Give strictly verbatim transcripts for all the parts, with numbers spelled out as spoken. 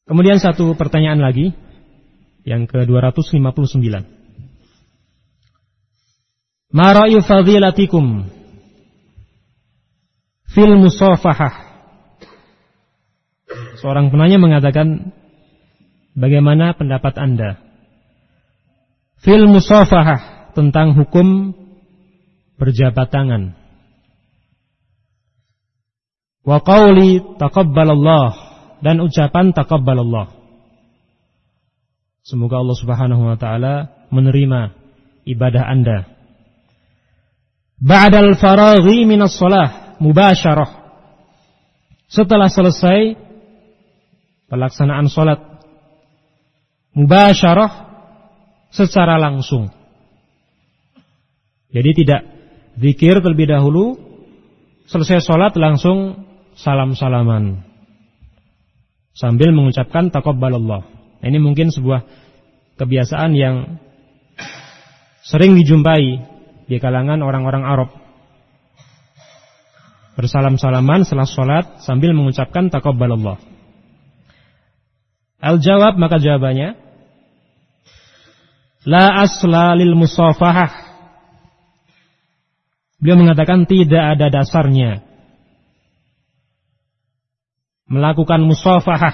Kemudian satu pertanyaan lagi, yang ke dua ratus lima puluh sembilan. Ma ra'yu fadilatikum fil musafahah? Seorang penanya mengatakan, bagaimana pendapat Anda fil musafahah, tentang hukum berjabat tangan, wa qauli taqabbalallah, dan ucapan taqabbalallah. Semoga Allah Subhanahu wa taala menerima ibadah Anda. Ba'dal faraghi minas shalah mubasyarah, setelah selesai pelaksanaan salat, mubasyarah, secara langsung. Jadi tidak zikir terlebih dahulu, selesai salat langsung salam-salaman sambil mengucapkan taqabbalallah. Ini mungkin sebuah kebiasaan yang sering dijumpai di kalangan orang-orang Arab. Bersalam-salaman setelah salat sambil mengucapkan taqabbalallah. Al-jawab, maka jawabannya, la asla lil musafahah. Beliau mengatakan tidak ada dasarnya melakukan musafahah.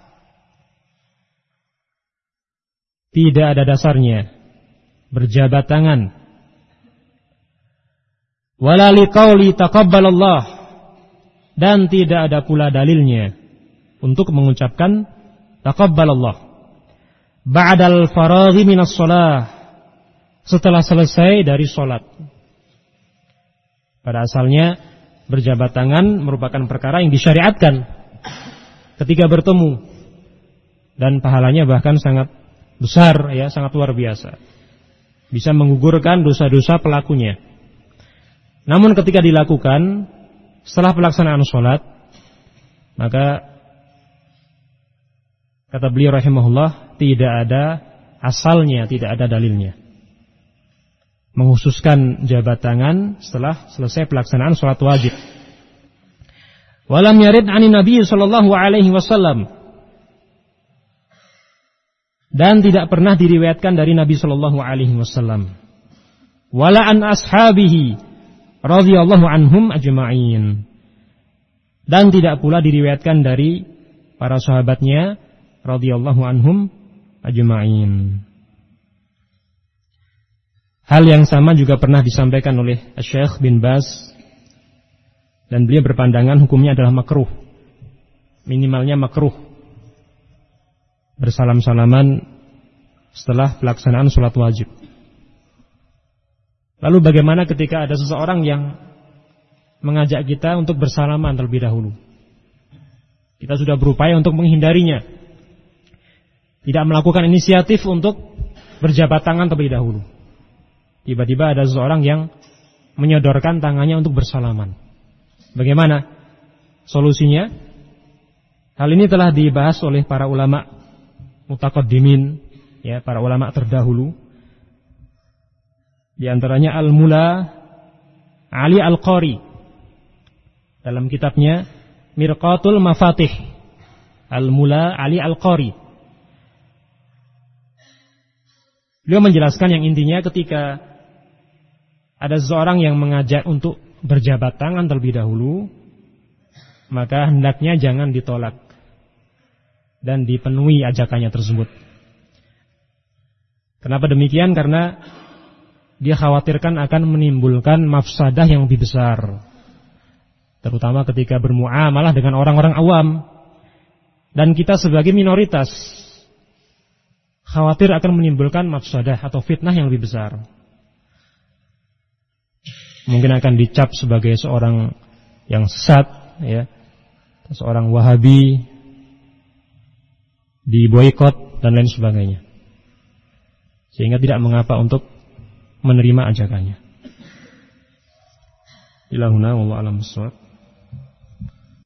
Tidak ada dasarnya berjabat tangan. Wala liqauli taqabbalallah, dan tidak ada pula dalilnya untuk mengucapkan taqabbalallah ba'dal faraghi minas shalah, setelah selesai dari salat. Pada asalnya berjabat tangan merupakan perkara yang disyariatkan ketika bertemu, dan pahalanya bahkan sangat besar, ya, sangat luar biasa. Bisa menggugurkan dosa-dosa pelakunya. Namun ketika dilakukan setelah pelaksanaan salat, maka kata beliau rahimahullah, tidak ada asalnya, tidak ada dalilnya menghususkan jabat tangan setelah selesai pelaksanaan salat wajib. Walam yarid 'ani Nabi sallallahu alaihi wasallam, dan tidak pernah diriwayatkan dari Nabi sallallahu alaihi wasallam, wala an ashabihi radhiyallahu anhum ajma'in, dan tidak pula diriwayatkan dari para sahabatnya radhiyallahu anhum ajma'in. Hal yang sama juga pernah disampaikan oleh Syekh bin Baz, dan beliau berpandangan hukumnya adalah makruh, minimalnya makruh bersalam-salaman setelah pelaksanaan sholat wajib. Lalu bagaimana ketika ada seseorang yang mengajak kita untuk bersalaman terlebih dahulu? Kita sudah berupaya untuk menghindarinya, tidak melakukan inisiatif untuk berjabat tangan terlebih dahulu. Tiba-tiba ada seseorang yang menyodorkan tangannya untuk bersalaman. Bagaimana solusinya? Hal ini telah dibahas oleh para ulama mutaqaddimin, ya, para ulama terdahulu. Di antaranya Al-Mula Ali Al-Qari dalam kitabnya Mirqatul Mafatih. Al-Mula Ali Al-Qari, beliau menjelaskan yang intinya, ketika ada seseorang yang mengajak untuk berjabat tangan terlebih dahulu, maka hendaknya jangan ditolak dan dipenuhi ajakannya tersebut. Kenapa demikian? Karena dia khawatirkan akan menimbulkan mafsadah yang lebih besar, terutama ketika bermuamalah dengan orang-orang awam, dan kita sebagai minoritas khawatir akan menimbulkan mafsadah atau fitnah yang lebih besar. Mungkin akan dicap sebagai seorang yang sesat, ya, seorang Wahabi, diboikot dan lain sebagainya, sehingga tidak mengapa untuk menerima ajakannya. Ilahuna wallahu a'lam bissawab.